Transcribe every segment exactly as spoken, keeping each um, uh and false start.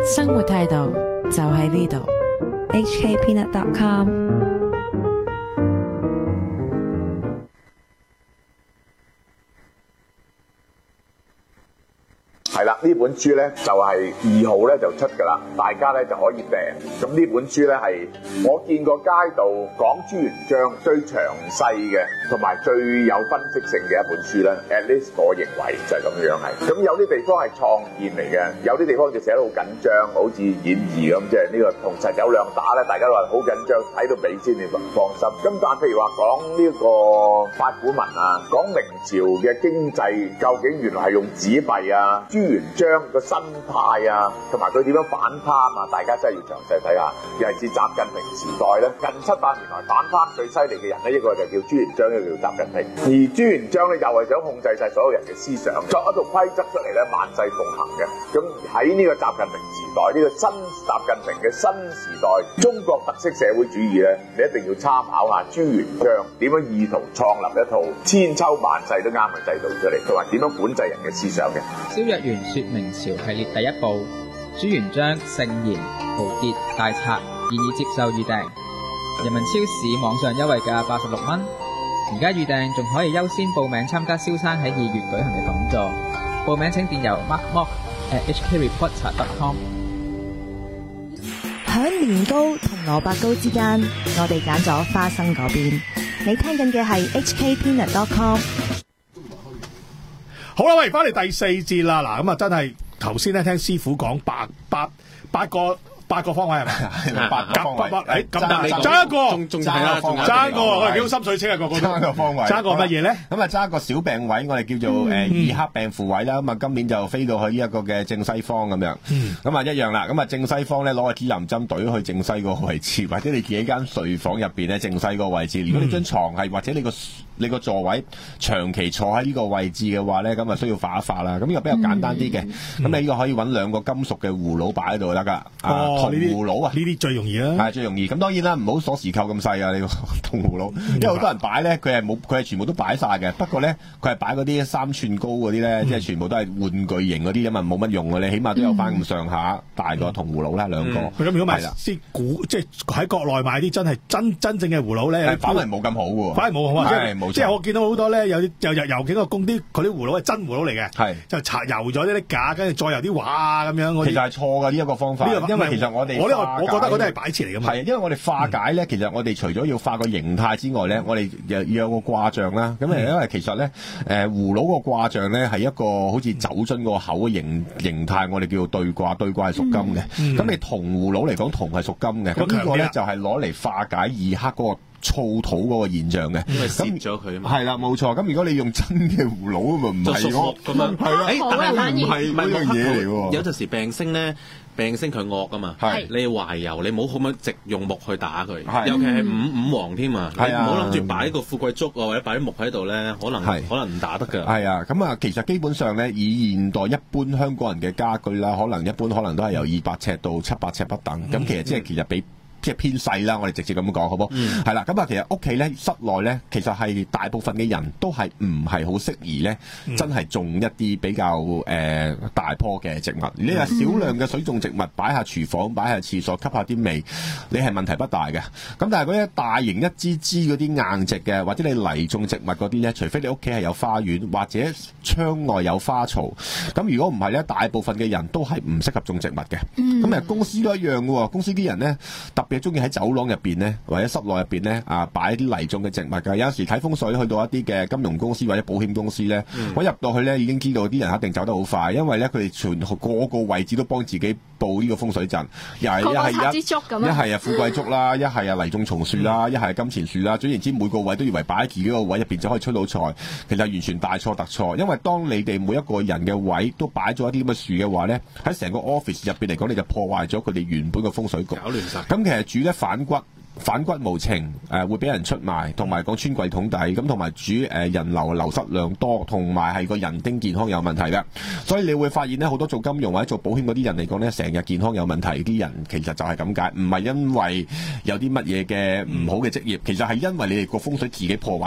生活態度就喺呢度。 H K peanut dot com 係啦，呢本書咧就係二號咧就出㗎啦，大家咧就可以訂。咁呢本書咧係我見過街道講朱元璋最詳細嘅，同埋最有分析性嘅一本書咧。At least 我認為就係咁樣係。咁有啲地方係創建嚟嘅，有啲地方就寫得好緊張，好似演義咁，即係呢個同陳友諒打咧，大家都話好緊張，睇到尾先你放心。咁但係譬如話講呢個八股文啊，講明朝嘅經濟究竟原來係用紙幣啊。朱元璋個心態啊，同埋佢點樣反貪啊，大家真係要詳細睇下。尤其是習近平時代咧，近七百年來反貪最犀利嘅人咧，一個就叫朱元璋，一個叫習近平。而朱元璋咧又係想控制晒所有人嘅思想，作一套規則出嚟咧，萬世奉行嘅。咁喺呢個習近平時代，呢、這個新習近平嘅新時代中國特色社會主義咧，你一定要參考下朱元璋點樣意圖創立一套千秋萬世都啱嘅制度出嚟，同埋點樣管制人嘅思想嘅。 蕭若元說明朝系列第一部朱元璋聖賢豪傑大策現已接受預訂，人民超市網上優惠價八十六蚊，而家預訂仲可以優先報名參加蕭生喺二月舉行嘅講座，報名請電郵 mark mark at h k reporter dot com。 響年糕同蘿蔔糕之間，我哋揀咗花生嗰邊。你聽緊嘅係 H K peanut dot com。 好啦，喂，翻嚟第四節啦，嗱咁啊，真係頭先咧聽師傅講八八八個八個方位係咪？八個方位，誒咁爭一個， 仲仲係啦， 爭一個，我哋幾好心水清啊，個個都爭一個方位， 爭個乜嘢咧？ 咁啊，爭一個小病位，我哋叫做誒二黑病符位啦。咁啊，今年就飛到去呢一個嘅正西方咁樣，咁啊一樣啦。咁啊正西方咧攞個指南針懟去正西個位置，或者你自己間睡房入邊咧正西個位置。如果你張床係或者你個你個座位長期坐喺呢個位置嘅話咧，咁啊需要化一化啦。咁呢個比較簡單啲嘅，咁你呢個可以揾兩個金屬嘅葫蘆擺喺度得㗎。 哦，呢啲葫蘆啊， 呢啲最容易啦， 係最容易。咁當然啦，唔好鎖匙扣咁細啊！你個銅葫蘆，因為好多人擺咧，佢係冇，佢係全部都擺晒嘅。不過咧，佢係擺嗰啲三寸高嗰啲咧，即係全部都係玩具型嗰啲，因為冇乜用嘅，你起碼都有翻咁上下大個銅葫蘆啦，兩個。咁如果買先古，即係喺國內買啲真係真真正嘅葫蘆咧， 反而冇咁好喎， 反而冇好啊！ 係冇錯， 即係我見到好多咧，有啲又又油幾個工啲，佢啲葫蘆係真葫蘆嚟嘅， 係就搽油咗啲假，跟住再油啲畫啊咁樣。 其實係錯嘅呢一個方法，因為其實我哋我呢個我覺得嗰啲係擺設嚟㗎嘛。 係，因為我哋化解咧，其實我哋除咗要化個形態之外咧，我哋又要有個卦象啦。咁因為其實咧，誒葫蘆個卦象咧係一個好似酒樽個口嘅形形態，我哋叫做對卦，對卦係屬金嘅。咁你銅葫蘆嚟講，銅係屬金嘅。咁呢個咧就係攞嚟化解二黑嗰個燥土嗰個現象嘅。 因為攝咗佢啊嘛。 係啦，冇錯。咁如果你用真嘅葫蘆咁啊，唔係咯，咁樣係啦。 誒，但係唔係嗰樣嘢嚟喎。 有陣時病星咧。病星佢惡噶嘛，你懷柔，你唔好咁樣直用木去打佢，尤其係五五黃添啊，你唔好諗住擺個富貴竹啊，或者擺啲木喺度咧，可能可能唔打得㗎。 係啊，咁啊，其實基本上咧，以現代一般香港人嘅家居啦，可能一般可能都係由二百尺到七百尺不等，咁、嗯、其實即係其實比。即係偏細啦，我哋直接咁講，好唔好？係、嗯、啦，咁啊，其實屋企咧、室內咧，其實係大部分嘅人都係唔係好適宜咧，嗯、真係種一啲比較誒、呃、大棵嘅植物。你話少量嘅水種植物擺下廚房、擺下廁所，吸下啲味，你係問題不大嘅。咁但係嗰啲大型一支支嗰啲硬植嘅，或者你泥種植物嗰啲咧，除非你屋企係有花園或者窗外有花槽，咁如果唔係咧，大部分嘅人都係唔適合種植物嘅。咁啊、嗯，公司都一樣嘅喎，公司啲人咧特別中意喺走廊入邊咧，或者室內入邊咧啊，擺啲泥種嘅植物㗎。有時睇風水去到一啲嘅金融公司或者保險公司咧，嗯、我入到去咧已經知道啲人一定走得好快，因為咧佢哋全個個位置都幫自己佈呢個風水陣，又係一係一一係啊富貴竹啦，一係啊泥種松樹啦，一係金錢樹啦。總言之，每個位都以為擺喺自己個位入邊就可以出到財，其實完全大錯特錯。因為當你哋每一個人嘅位都擺咗一啲咁嘅樹嘅話咧，喺成個 office 入邊嚟講，你就破壞咗佢哋原本嘅風水局，搞亂晒。咁其實煮咧反骨。反骨無情，誒、呃、會俾人出賣，同埋講穿櫃桶底，咁同埋主誒、呃、人流流失量多，同埋係個人丁健康有問題嘅。所以你會發現咧，好多做金融或者做保險嗰啲人嚟講咧，成日健康有問題，啲人其實就係咁解，唔係因為有啲乜嘢嘅唔好嘅職業，其實係因為你哋個風水自己破壞咗。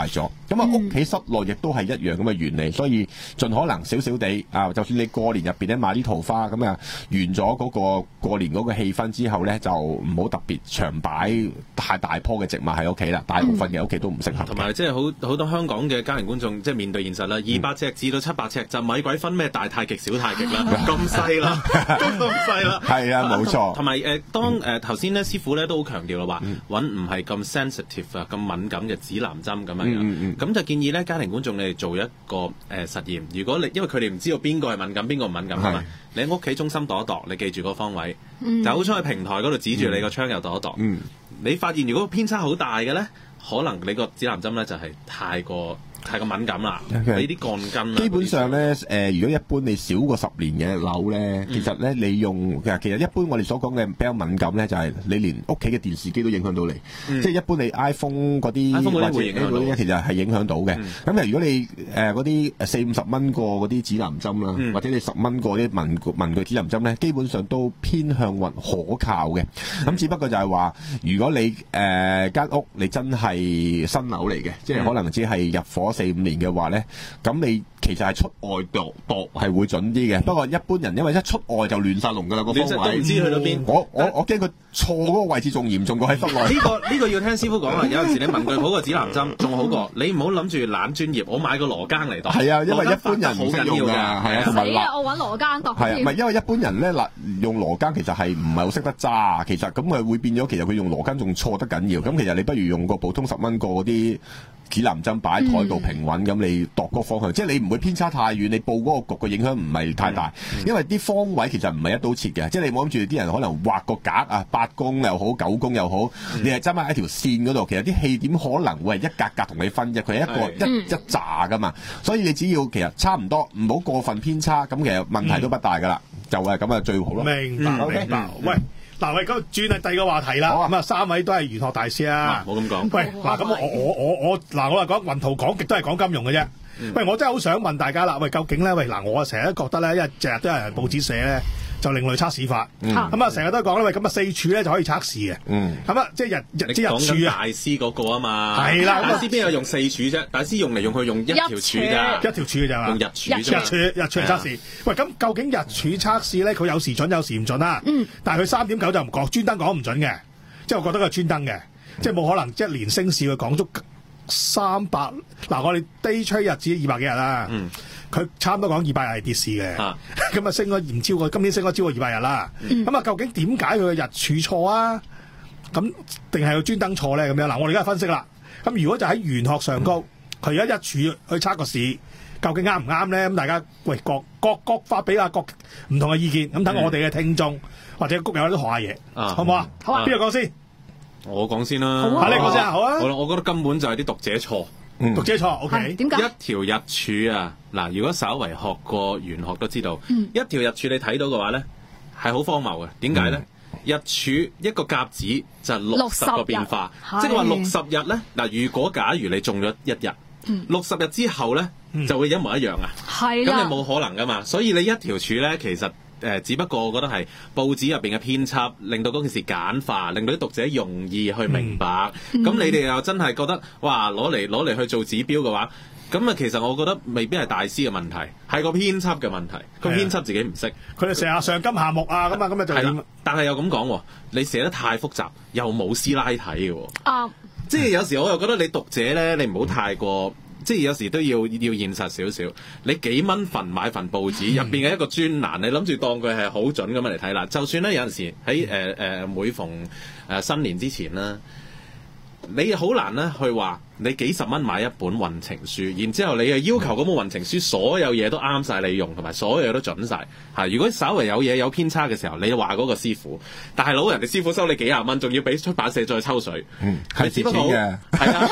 咁啊屋企室內亦都係一樣咁嘅原理，所以盡可能少少地啊，就算你過年入邊咧買啲桃花咁啊，完咗嗰個過年嗰個氣氛之後咧，就唔好特別長擺太大棵嘅植物喺屋企啦，大部分嘅屋企都唔適合。 同埋即係好好多香港嘅家庭觀眾即係面對現實啦，二百尺至到七百尺就咪鬼分咩大太極小太極啦，咁細啦，都咁細啦。 係啊，冇錯。 同埋誒，當誒頭先咧師傅咧都好強調啦，話揾唔係咁 sensitive 啊、咁敏感嘅指南針咁樣樣，咁、嗯嗯、就建議咧家庭觀眾你哋做一個誒、呃、實驗。如果你因為佢哋唔知道邊個係敏感，邊個唔敏感啊嘛，你喺屋企中心度一度，你記住個方位，嗯、走出去平台嗰度指住你個窗又度一度，嗯、你發現如果偏差好大嘅咧，可能你個指南針咧就係太過。太過敏感啦，俾啲鋼筋。 基本上咧，誒、呃，如果一般你少過十年嘅樓咧，其實咧你用其實其實一般我哋所講嘅比較敏感咧，就係、是、你連屋企嘅電視機都影響到你，嗯、即係一般你 iPhone 嗰啲 iPhone 或者會影響到， 其實係影響到嘅。咁、嗯、如果你誒嗰啲四五十蚊個嗰啲指南針啦，嗯、或者你十蚊個啲文文具指南針咧，基本上都偏向運可靠嘅。咁、嗯、只不過就係話，如果你誒間、呃、屋你真係新樓嚟嘅，即係可能只係入伙四五年嘅話咧，咁你其實係出外度度係會準啲嘅。不過一般人因為一出外就亂晒龍噶啦個方位， 都唔知去到邊。 我我我驚佢錯嗰個位置仲嚴重過喺室內。 呢個呢個要聽師傅講啊！有陣時你文具鋪個指南針仲好過，你唔好諗住懶專業。我買個羅庚嚟度。係啊，因為一般人好緊要㗎。係啊， 死啊！我揾羅庚度。 係啊，唔係因為一般人咧嗱，用羅庚其實係唔係好識得揸，其實咁佢會變咗，其實佢用羅庚仲錯得緊要。咁其實你不如用個普通十蚊個嗰啲指南針擺喺台度平穩，咁、嗯、你度嗰個方向，即係你唔會偏差太遠，你報嗰個局嘅影響唔係太大，嗯嗯、因為啲方位其實唔係一刀切嘅，即係你冇諗住啲人可能畫個格啊，八宮又好，九宮又好，嗯、你係針喺一條線嗰度，其實啲氣點可能會係一格格同你分啫，佢係一個、嗯、一一紮噶嘛，所以你只要其實差唔多，唔好過分偏差，咁其實問題都不大噶啦，嗯、就係咁啊最好咯。 明白， 嗯、 明白。嗯、喂。嗱，喂，咁轉係第二個話題啦。咁啊，三位都係玄學大師啊。 冇咁講。 喂，嗱，咁我我我我嗱，我話講雲圖講極都係講金融嘅啫。嗯、喂，我真係好想問大家啦。喂，究竟咧？喂，嗱，我成日都覺得咧，因為成日都有人報紙寫咧，就另類測試法。咁啊，成日都講咧，喂，咁啊四柱咧就可以測試嘅。咁啊，即係日日即日柱啊。大師嗰個啊嘛。係啦，大師邊有用四柱啫？大師用嚟用去用一條柱咋？一條柱咋嘛？用日柱。日柱日柱測試。喂，咁究竟日柱測試咧，佢有時準有時唔準啦。嗯。但係佢三點九就唔講，專登講唔準嘅。即係我覺得佢專登嘅，即係冇可能一年升市佢講足三百。嗱，我哋 day trade 日子二百幾日啦。嗯。佢差唔多講二百日係跌市嘅，咁啊升咗唔超過，今年升咗超過二百日啦。咁啊、嗯、究竟點解佢嘅日柱錯啊？咁定係佢專登錯咧？咁樣嗱，我哋而家分析啦。咁如果就喺玄學上高，佢而家一柱去測個市，究竟啱唔啱咧？咁大家喂各各各發俾下各唔同嘅意見，咁等我哋嘅聽眾、嗯、或者谷友都學下嘢，好唔好啊？好啊，邊個講先？ 我講先啦。 好啊，你講先啊，好啊。 我我覺得根本就係啲讀者錯。 嗯、讀者錯 ，OK？ 點解？ 一條日柱啊，嗱，如果稍為學過玄學都知道，嗯、一條日柱你睇到嘅話咧，係好荒謬嘅。點解咧？嗯、日柱一個甲子就係六十個變化，即係話六十日咧。嗱，如果假如你中咗一日，六十、嗯、日之後咧，嗯、就會一模一樣啊。係咁你冇可能噶嘛。所以你一條柱咧，其實。誒、呃，只不過我覺得係報紙入邊嘅編輯，令到嗰件事簡化，令到啲讀者容易去明白。咁、嗯、你哋又真係覺得，哇，攞嚟攞嚟去做指標嘅話，咁啊，其實我覺得未必係大師嘅問題，係個編輯嘅問題。個編輯自己唔識， 佢哋成日上金下木啊，咁啊，咁啊就係。 但係又咁講，你寫得太複雜，又冇師奶睇嘅。啊，即係有時我又覺得你讀者咧，你唔好太過。即係有時都要要現實少少，你幾蚊份買份報紙入邊嘅一個專欄，你諗住當佢係好準咁樣嚟睇啦。就算咧有陣時喺誒誒每逢誒、呃、新年之前啦，你好難咧去話你幾十蚊買一本運程書，然之後你係要求嗰本運程書所有嘢都啱晒你用，同埋所有嘢都準晒。嚇。如果稍為有嘢有偏差嘅時候，你話嗰個師傅，但係老人哋師傅收你幾廿蚊，仲要俾出版社再抽水，係只不過係啊，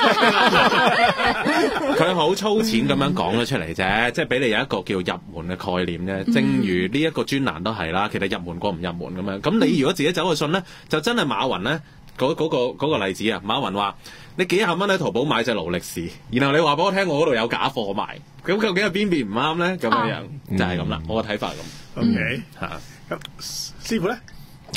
佢好粗淺咁樣講咗出嚟啫，即係俾你有一個叫入門嘅概念啫。正如呢一個專欄都係啦，其實入門過唔入門咁樣。咁你如果自己走去信咧，就真係馬雲咧嗰嗰個嗰個例子啊，馬雲話。你幾廿蚊喺淘寶買隻勞力士，然後你話俾我聽，我嗰度有假貨賣，咁究竟係邊邊唔啱咧？咁樣樣、啊、就係咁啦，嗯、我個睇法咁。 OK 嚇，咁師傅咧？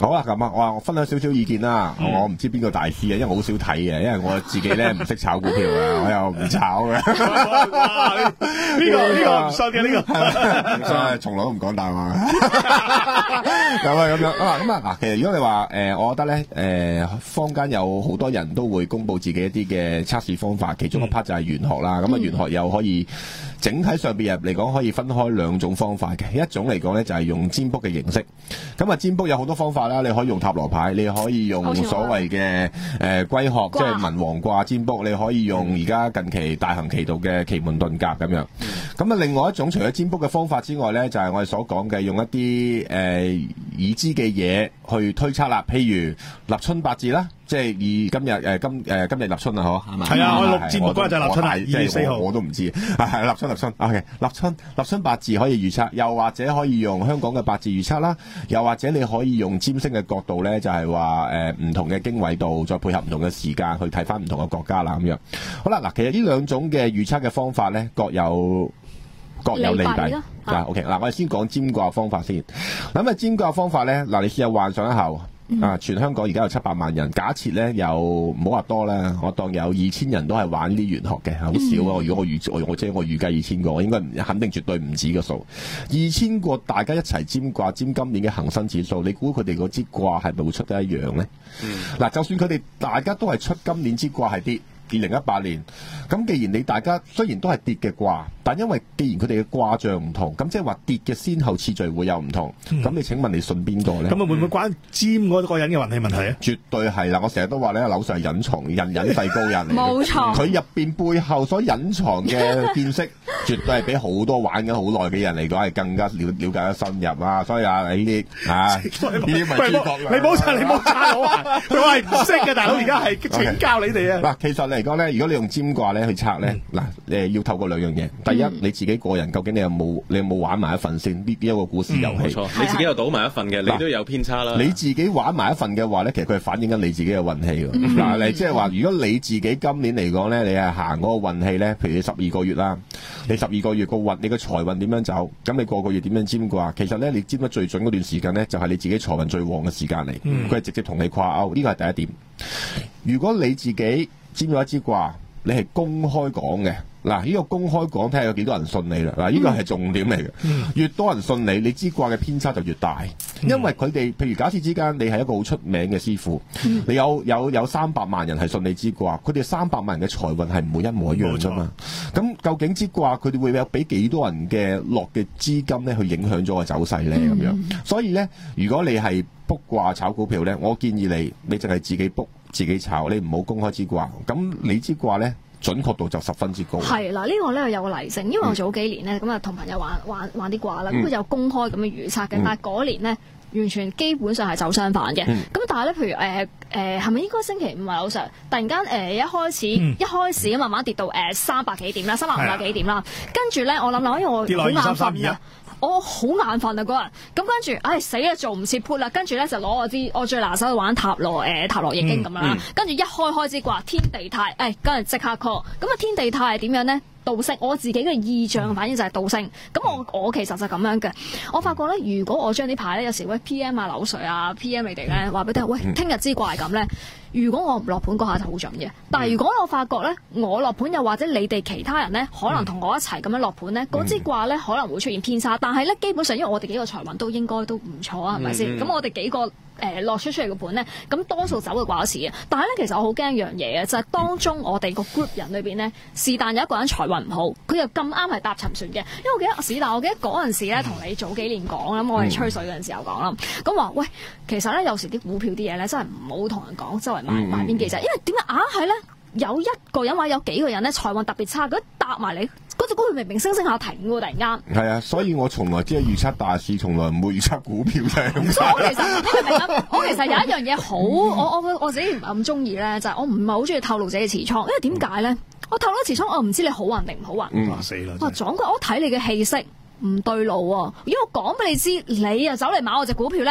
好啊，咁啊，我我分享少少意見啦。嗯、我唔知邊個大師啊，因為我好少睇嘅，因為我自己咧唔識炒股票啊，我又唔炒嘅。 呢、這個呢、這個唔信嘅呢個， 所以從來都唔講大話。咁啊咁樣啊咁啊嗱，其實如果你話誒、呃，我覺得咧誒、呃，坊間有好多人都會公布自己一啲嘅測試方法，其中一 part 就係玄學啦。咁啊、嗯，玄學又可以整體上邊入嚟講，可以分開兩種方法嘅。一種嚟講咧就係用占卜嘅形式。咁啊，占卜有好多方法啦，你可以用塔羅牌，你可以用所謂嘅誒龜殼，即係文王卦占卜，你可以用而家近期大行其道嘅奇門遁甲咁樣。咁啊，另外一種除咗占卜嘅方法之外咧，就係、是、我哋所講嘅用一啲誒、呃、已知嘅嘢去推測啦，譬如立春八字啦。即係以今日誒今誒今日立春啊，嗬係嘛？係啊，我錄節目嗰日就立春，二月四號我都唔知，係立春立春。OK， 立春立春八字可以預測，又或者可以用香港嘅八字預測啦，又或者你可以用占星嘅角度咧，就係話誒唔同嘅經緯度，再配合唔同嘅時間去睇翻唔同嘅國家啦咁樣。好啦，嗱，其實呢兩種嘅預測嘅方法咧，各有各有利弊。嗱 OK， 嗱我哋先講占卦方法先。咁啊占卦方法咧，嗱你試下幻想一下。啊！全香港而家有七百萬人，假設咧有唔好話多啦，我當有二千人都係玩啲玄學嘅，好少啊！如果我預我我即係我預計二千個，我應該唔肯定絕對唔止個數。二千個大家一齊占卦，占今年嘅恒生指數，你估佢哋嗰支卦係咪會出得一樣咧？嗱、嗯，就算佢哋大家都係出今年支卦係跌。二零一八年，咁既然你大家雖然都係跌嘅卦，但因為既然佢哋嘅卦象唔同，咁即係話跌嘅先後次序會有唔同。咁、嗯、你請問你信邊個咧？咁啊會唔會關占嗰個人嘅運氣問題啊？絕對係啦！我成日都話咧，樓上係隱藏人隱世高人嚟嘅，冇錯。佢入邊背後所隱藏嘅見識，絕對係比好多玩緊好耐嘅人嚟講係更加了了解得深入啊！所以啊，你呢啲啊，呢啲咪知覺啦。你冇查，你冇查我啊！佢話係唔識嘅，大佬而家係請教你哋啊！嗱，其實嚟講咧，如果你用占卦咧去測咧，嗱、嗯，誒要透過兩樣嘢。第一，嗯、你自己個人究竟你有冇你有冇玩埋一份先？呢啲一個股市遊戲，冇錯、嗯，你自己又賭埋一份嘅，你都有偏差啦。你自己玩埋一份嘅話咧，其實佢係反映緊你自己嘅運氣㗎。嗱、嗯，你即係話，如果你自己今年嚟講咧，你係行嗰個運氣咧，譬如你十二個月啦，你十二個月個運，你個財運點樣走？咁你個個月點樣占卦？其實咧，你占得最準嗰段時間咧，就係、是、你自己財運最旺嘅時間嚟。佢係、嗯、直接同你掛鈎，呢個係第一點。如果你自己占咗一支卦，你係公開講嘅，嗱，呢個公開講睇下有幾多人信你啦。嗱，呢個係重點嚟嘅，嗯、越多人信你，你支卦嘅偏差就越大。嗯、因為佢哋，譬如假設之間你係一個好出名嘅師傅，嗯、你有有有三百萬人係信你支卦，佢哋三百萬人嘅財運係唔會一模一樣啫嘛。咁錯究竟支卦佢哋會有俾幾多人嘅落嘅資金咧去影響咗個走勢咧咁樣？嗯、所以咧，如果你係卜卦炒股票咧，我建議你，你淨係自己卜。自己炒，你唔好公開支卦，咁你支卦咧準確度就十分之高。係啦，呢個咧有個例證，因為我早幾年咧咁啊同朋友玩玩玩啲卦啦，咁佢、嗯、有公開咁嘅預測嘅，嗯、但係嗰年咧完全基本上係走相反嘅。咁、嗯、但係咧，譬如誒誒係咪應該星期五啊，老 Sir 突然間誒、呃、一開始、嗯、一開始咁慢慢跌到誒三百幾點啦，三百五百幾點啦，跟住咧我諗諗，因為我好眼瞓啊。我好眼瞓啊嗰日，咁跟住，唉死啦，做唔切 put 啦，跟住咧就攞我支我最拿手去玩塔羅，誒、呃、塔羅易經咁樣啦，跟住、嗯嗯、一開開支卦天地泰，誒跟住即刻 call，咁啊天地泰係點樣咧？倒升，我自己嘅意象反應就係倒升。咁我我其實就咁樣嘅。我發覺咧，如果我將啲牌咧，有時喂 P M 啊、柳水啊、P M 你哋咧，話俾你聽，喂，聽日支卦係咁咧。如果我唔落盤嗰下就好準嘅。但係如果我發覺咧，我落盤又或者你哋其他人咧，可能同我一齊咁樣落盤咧，嗰支卦咧可能會出現偏差。但係咧，基本上因為我哋幾個財運都應該都唔錯啊，係咪先？咁我哋幾個。誒落出出嚟嘅盤咧，咁多數走嘅卦事嘅。但係咧，其實我好驚一樣嘢嘅，就係、是、當中我哋個 group 人裏邊咧，是但有一個人財運唔好，佢又咁啱係搭沉船嘅。因為我記得是但，我記得嗰陣時咧，同你早幾年講啦，我哋吹水嗰陣時候講啦，咁話喂，其實咧有時啲股票啲嘢咧，真係唔好同人講周圍買買邊幾隻，因為點解硬係咧有一個人或者有幾個人咧財運特別差，佢搭埋你。嗰隻股票明明升升下停喎，突然間。係啊，所以我從來只係預測大市，從來唔會預測股票嘅。所以我其實你明唔明啊？我其實有一樣嘢好，我我我自己唔係咁中意咧，就係、是、我唔係好中意透露自己嘅持倉，因為點解咧？我透露持倉，我唔知你好運定唔好運。嗯，死啦！哇，撞鬼！我睇你嘅氣息唔對路喎、啊。如果我講俾你知，你又走嚟買我隻股票咧？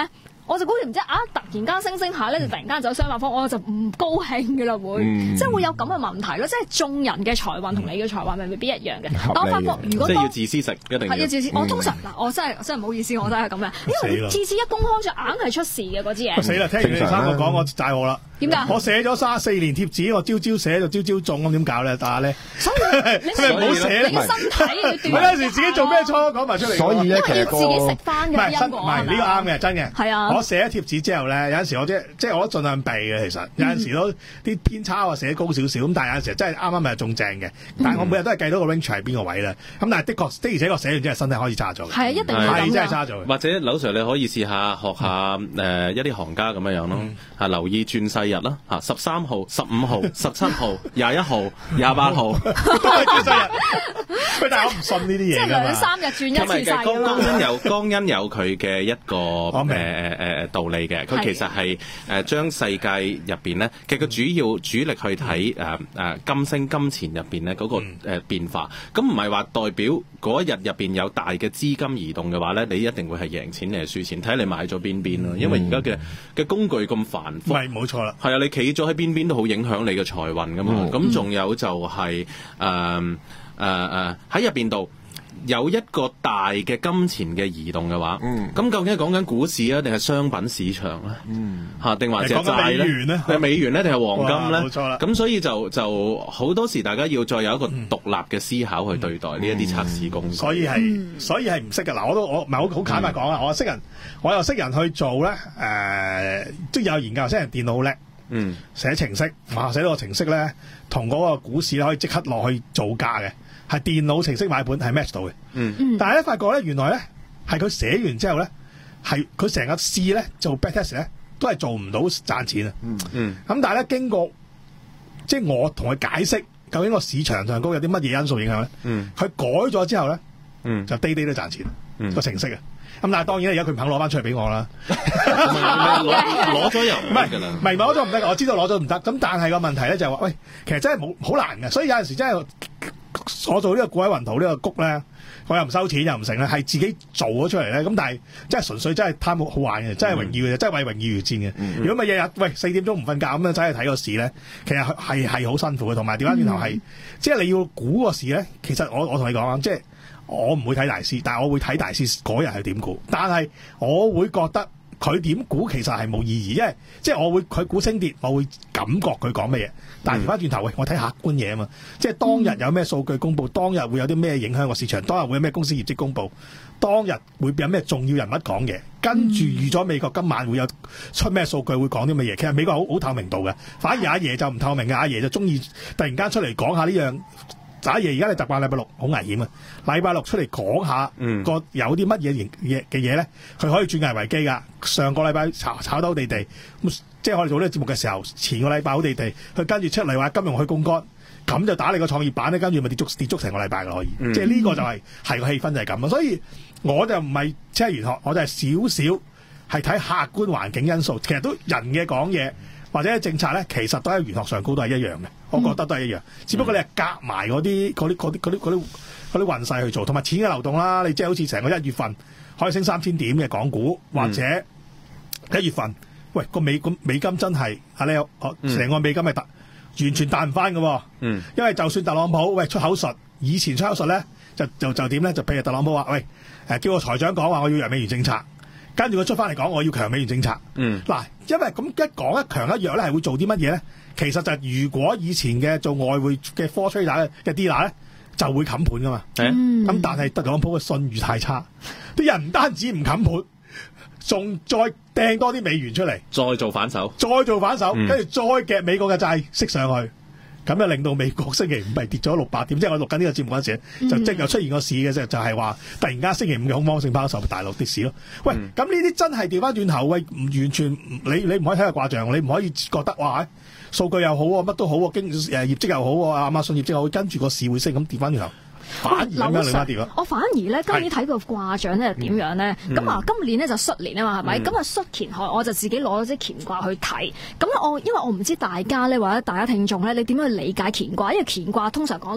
我就估唔知啊，突然間升升下咧，就突然間走相反方，我就唔高興嘅啦，會，嗯、即係會有咁嘅問題咯。即係眾人嘅財運同你嘅財運咪未必一樣嘅。但我發覺如果即係要自私食，一定係要自私。我通常嗱，我真係真係唔好意思，我都係咁樣，因為次次一公開就硬係出事嘅嗰支嘢。死啦！聽完你哋三個講，我債我啦。點解？我寫咗三十四年貼紙，我朝朝寫就朝朝中，咁點搞咧？但係咧，所以你咪唔好寫。你個身體要鍛鍊。有陣時自己做咩錯講埋出嚟。所以咧，其實要自己食翻嘅因果。唔係呢個啱嘅，真嘅。係啊。我寫咗貼紙之後咧，有陣時我即即係我都盡量避嘅。其實有陣時都啲偏差我寫高少少，咁但係有陣時真係啱啱咪中正嘅。但係我每日都係計到個 range 係邊個位啦。咁但係的確的而且確寫完之後身體開始差咗。係啊，一定係真係差咗。 或者劉 Sir 你可以試下學下誒一啲行家咁樣樣咯，嚇留意轉世日啦，嚇十三號、十五號、十七號、廿一號、廿八號都係轉世日。喂，但係我唔信呢啲嘢㗎嘛。即係兩三日轉一次世㗎嘛。江因有江因有佢嘅一個誒誒誒道理嘅，佢其實係誒將世界入邊咧，其實佢主要主力去睇誒誒金星金錢入邊咧嗰個誒變化。咁唔係話代表嗰一日入邊有大嘅資金移動嘅話咧，你一定會係贏錢定係輸錢，睇你買咗邊邊咯。因為而家嘅嘅工具咁繁複， 係冇錯啦。 係啊，你企咗喺邊邊都好影響你嘅財運噶嘛。咁仲、嗯、有就係誒誒誒喺入邊度有一個大嘅金錢嘅移動嘅話，咁、嗯、究竟係講緊股市啊，定係商品市場咧？嚇、嗯，定還是債咧？定美元咧？定係黃金咧？冇錯啦。咁所以就就好多時，大家要再有一個獨立嘅思考去對待呢一啲測試工具。所以係，所以係唔識嘅。嗱，我都我唔係好好坦白講啊，我識人，我又識人去做咧。誒、呃，即係有研究，識人電腦好叻。嗯，寫程式，哇！寫到個程式咧，同嗰個股市咧可以即刻落去做價嘅，係電腦程式買盤係 match 到嘅。嗯，但係咧發覺咧，原來咧係佢寫完之後咧，係佢成日試咧做 backtest 咧，都係做唔到賺錢啊。嗯嗯，咁但係咧經過即係我同佢解釋，究竟個市場上高有啲乜嘢因素影響咧？嗯，佢改咗之後咧，嗯，就day day都賺錢。嗯，個程式啊。咁但係當然而家佢唔肯攞翻出嚟俾我啦。攞攞咗又唔係唔係攞咗唔得，我知道攞咗唔得。咁但係個問題咧就係話，喂，其實真係冇好難嘅。所以有陣時真係我做呢個股海雲圖呢個谷咧，我又唔收錢又唔成咧，係自己做咗出嚟咧。咁但係真係純粹真係貪好玩嘅，真係榮耀嘅，真係為榮譽而戰嘅。如果咪日日喂四點鐘唔瞓覺咁樣走去睇個市咧，其實係係好辛苦嘅。同埋調翻轉頭係，即係你要估個市咧，其實我我同你講啊，即係。我唔會睇大師，但係我會睇大師嗰日係點估。但係我會覺得佢點估其實係冇意義，因為即係我會佢估升跌，我會感覺佢講乜嘢。但係調翻轉頭，喂，我睇客觀嘢啊嘛，即係當日有咩數據公佈，當日會有啲咩影響個市場，當日會有咩公司業績公佈，當日會有咩重要人物講嘢，跟住預咗美國今晚會有出咩數據會講啲乜嘢。其實美國好好透明度嘅，反而阿爺就唔透明嘅，阿爺就中意突然間出嚟講下呢樣。打爺而家你習慣禮拜六好危險啊！禮拜六出嚟講下個、嗯、有啲乜嘢嘢嘅嘢咧，佢可以轉危為機㗎。上個禮拜炒炒得好地地，咁即係我哋做呢個節目嘅時候，前個禮拜好地地，佢跟住出嚟話金融去槓桿，咁就打你個創業板咧，跟住咪跌足跌足成個禮拜㗎可以。嗯、即係呢個就係、是、係個氣氛就係咁啊！所以我就唔係即係玄學，我就係少少係睇客觀環境因素，其實都人嘅講嘢。或者政策咧，其實都喺玄學上高都係一樣嘅，我覺得都係一樣。嗯、只不過你係夾埋嗰啲嗰啲嗰啲嗰啲嗰啲嗰啲運勢去做，同埋錢嘅流動啦。你即係好似成個一月份可以升三千點嘅港股，或者一月份，喂個美個美金真係啊你哦成個美金係突完全彈唔翻嘅。嗯，因為就算特朗普喂出口術，以前出口術咧就就就點咧？就譬如特朗普話喂誒叫個財長講話我要弱美元政策。跟住佢出翻嚟講，我要強美元政策。嗯，嗱，因為咁一講一強一弱咧，係會做啲乜嘢咧？其實就係如果以前嘅做外匯嘅 floor trader 嘅 dealer 咧，就會冚盤噶嘛。嗯，咁但係特朗普嘅信譽太差，啲人唔單止唔冚盤，仲再掟多啲美元出嚟， 再做反手， 再做反手，跟住、嗯、再夾美國嘅債息上去。咁就令到美國星期五係跌咗六百點，即係我錄緊呢個節目嗰陣時，嗯、就即係又出現個市嘅啫，就係話突然間星期五嘅恐慌性拋售大陸跌市咯。喂，咁呢啲真係調翻轉頭，喂，唔完全你你唔可以睇下卦象，你唔可以覺得哇，數據又好啊，乜都好啊，經誒業績又好啊，亞馬遜業績又好，跟住個市會升咁跌翻轉頭。反而咁樣兩跌我反而咧今年睇個卦象咧係點樣咧？咁啊、嗯、今年咧就戌年啊嘛，係咪？咁啊戌乾亥，我就自己攞咗啲乾卦去睇。咁我因為我唔知大家咧或者大家聽眾咧，你點樣去理解乾卦？因為乾卦通常講六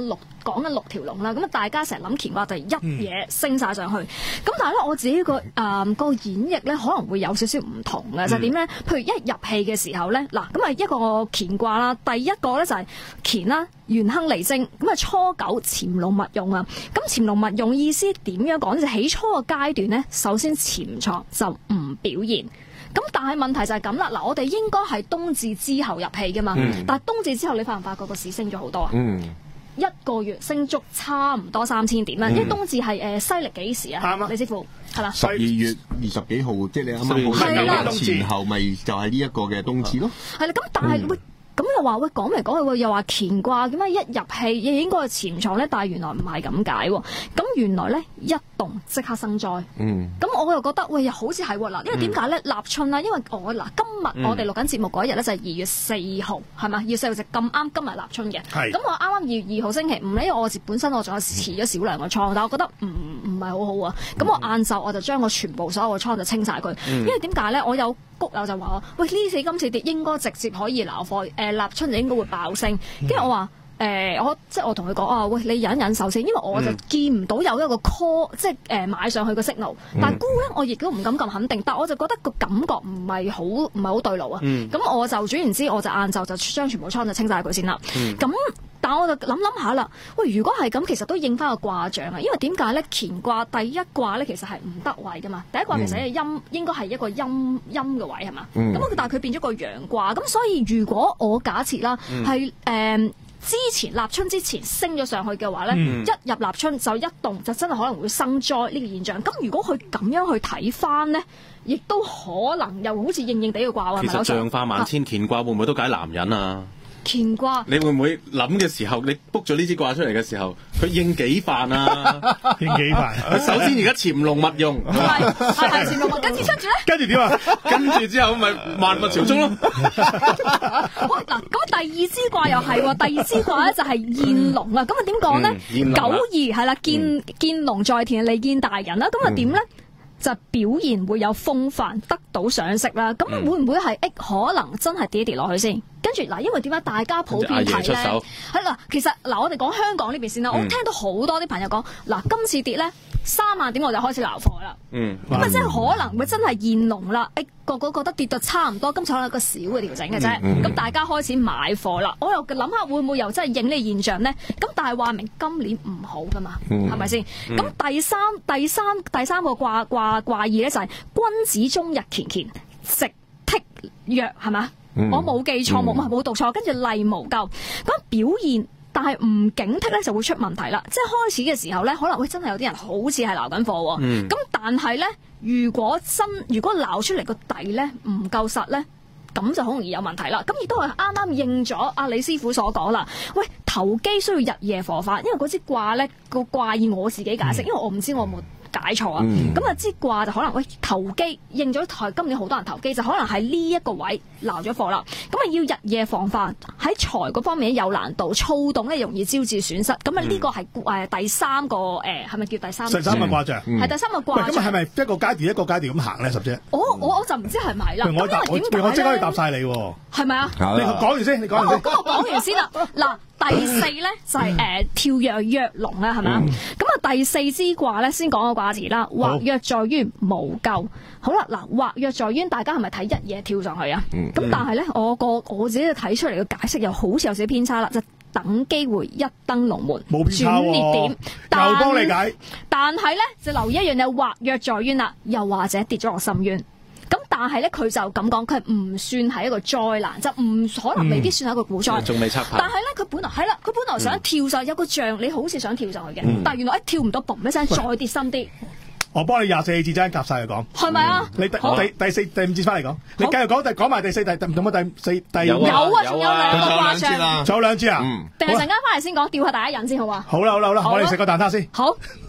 講緊六條龍啦，咁啊大家成日諗乾卦就係一嘢升晒上去，咁、嗯、但係咧我自己個誒個演繹咧可能會有少少唔同嘅，就係點咧？譬如一入戲嘅時候咧，嗱咁啊一個乾卦啦，第一個咧就係乾啦，元亨利貞，咁啊初九潛龍勿用啊，咁潛龍勿用意思點樣講？就起初個階段咧，首先潛藏就唔表現。咁但係問題就係咁啦，嗱我哋應該係冬至之後入戲噶嘛，嗯、但係冬至之後你發唔發覺個市升咗好多啊？嗯、一個月升足差唔多三千點啦，嗯、因為冬至係誒西歷幾時啊？李師傅係啦，十二月二十幾號，即係你啱啱好前後咪就係呢一個嘅冬至咯。係啦，咁但係會。咁又話喂講嚟講去又話乾卦點解一入戲亦應該係潛藏咧？但係原來唔係咁解喎。咁原來咧一動即刻生災。嗯。咁我又覺得喂又好似係喎嗱，因為點解咧？立春啦，因為我嗱今日我哋錄緊節目嗰一日咧就係二月四號係咪？二月四號就咁啱今日立春嘅。係。咁我啱啱二月二號星期五咧，因為我本身我仲有持咗少量嘅倉，但係我覺得唔唔係好好啊。咁我晏晝我就將我全部所有嘅倉就清晒佢。嗯。因為點解咧？我有谷友就話喂呢次今次跌應該直接可以撈貨。誒、呃、立春就應該會爆升，跟住我話誒、呃、我即係我同佢講啊，喂你忍忍手先，因為我就見唔到有一個 call、嗯、即係誒、呃、買上去個 signal，但係沽咧我亦都唔敢咁肯定，但係我就覺得個感覺唔係好唔係好對路啊，咁、嗯、我就總言之我就晏晝就將全部倉就清晒佢先啦，咁、嗯。但係我就諗諗下啦，喂，如果係咁，其實都應翻個卦象啊，因為點解咧？乾卦第一卦咧，其實係唔得位噶嘛，第一卦其實係陰，應該係一個陰陰嘅位係嘛？咁、嗯、但係佢變咗個陽卦，咁所以如果我假設啦，係誒、嗯呃、之前立春之前升咗上去嘅話咧，嗯、一入立春就一動就真係可能會生災呢個現象。咁如果佢咁樣去睇翻咧，亦都可能又好似應應地嘅卦。 其實象化萬千，乾卦會唔會都解男人啊？ 乾卦， 你會唔會諗嘅時候，你 book 咗呢支卦出嚟嘅時候，佢應幾範啊？ 應幾範？ 首先而家潛龍勿用， 係係係潛龍勿，跟住跟住咧， 跟住點啊？ 跟住之後咪萬物朝宗咯。 喂嗱，咁第二支卦又係喎，第二支卦咧就係現龍啦。咁啊點講咧？九二係啦，見見龍在田，利見大人啦。咁啊點咧？就表現會有風範，得到賞識啦。咁會唔會係誒可能真係跌一跌落去先？跟住嗱，因為點解大家普遍睇咧？係嗱，其實嗱，我哋講香港呢邊先啦。嗯、我聽到好多啲朋友講，嗱，今次跌咧三萬點我就開始撈貨啦。嗯，咁啊，即係可能會真係現龍啦。誒，個個覺得跌到差唔多，今次可能一個小嘅調整嘅啫。咁、嗯嗯、大家開始買貨啦。我又諗下會唔會又真係應呢個現象咧？咁但係話明今年唔好噶嘛，係咪先？咁第三、第三、第三個卦卦卦意咧就係君子終日乾乾，直剔弱係嘛？嗯、我冇記錯，冇冇讀錯，跟住例無咎。咁表現，但係唔警惕咧，就會出問題啦。即係開始嘅時候咧，可能會真係有啲人好似係撈緊貨喎。咁、嗯、但係咧，如果真如果撈出嚟個底咧唔夠實咧，咁就好容易有問題啦。咁亦都係啱啱應咗阿李師傅所講啦。喂，投機需要日夜火化，因為嗰支卦咧個卦意我自己解釋，嗯、因為我唔知我冇解錯啊，咁啊支卦就可能喂投機應咗台，今年好多人投機就可能喺呢一個位撈咗貨啦，咁啊要日夜防範，喺財嗰方面有難度，躁動咧容易招致損失，咁啊呢個係誒第三個誒係咪叫第三個？ 第三個卦象係第三個卦象。咁係咪一個階段一個階段咁行咧？十姐， 我我我就唔知係咪啦。 我答我我即刻可以答晒你喎。 係咪啊？ 你講完先，你講完先。 咁我講完先啦。嗱。第四咧就係、是、誒、呃、跳躍躍龍啦，係咪啊？咁啊、嗯、第四支卦咧先講個卦詞啦，或躍在淵無咎。好啦，嗱，或躍在淵，大家係咪睇一嘢跳上去啊？咁、嗯、但係咧，我個我自己睇出嚟嘅解釋又好似有少少偏差啦，就等機會一登龍門， 冇偏差喎、 轉捩點， 又幫你解。 但係咧就留意一樣嘢，或躍在淵啦，又或者跌咗落深淵。咁但係咧，佢就咁講，佢唔算係一個災難，就唔可能未必算係一個股災。 仲未測牌。 但係咧，佢本來係啦，佢本來想跳上、嗯、有個象，你好似想跳上去嘅，嗯、但係原來一跳唔到，嘣一聲再跌深啲。我幫你廿四字真夾晒嚟講， 係咪啊？ 你第第第四第五節翻嚟講，你繼續講，第講埋第四第第唔咁啊？第四第有啊，仲有兩個卦象， 仲有兩支啊？ 定係陣間翻嚟先講，吊下大家癮先好嘛？ 好啦好啦好啦，我哋食個蛋撻先。 好。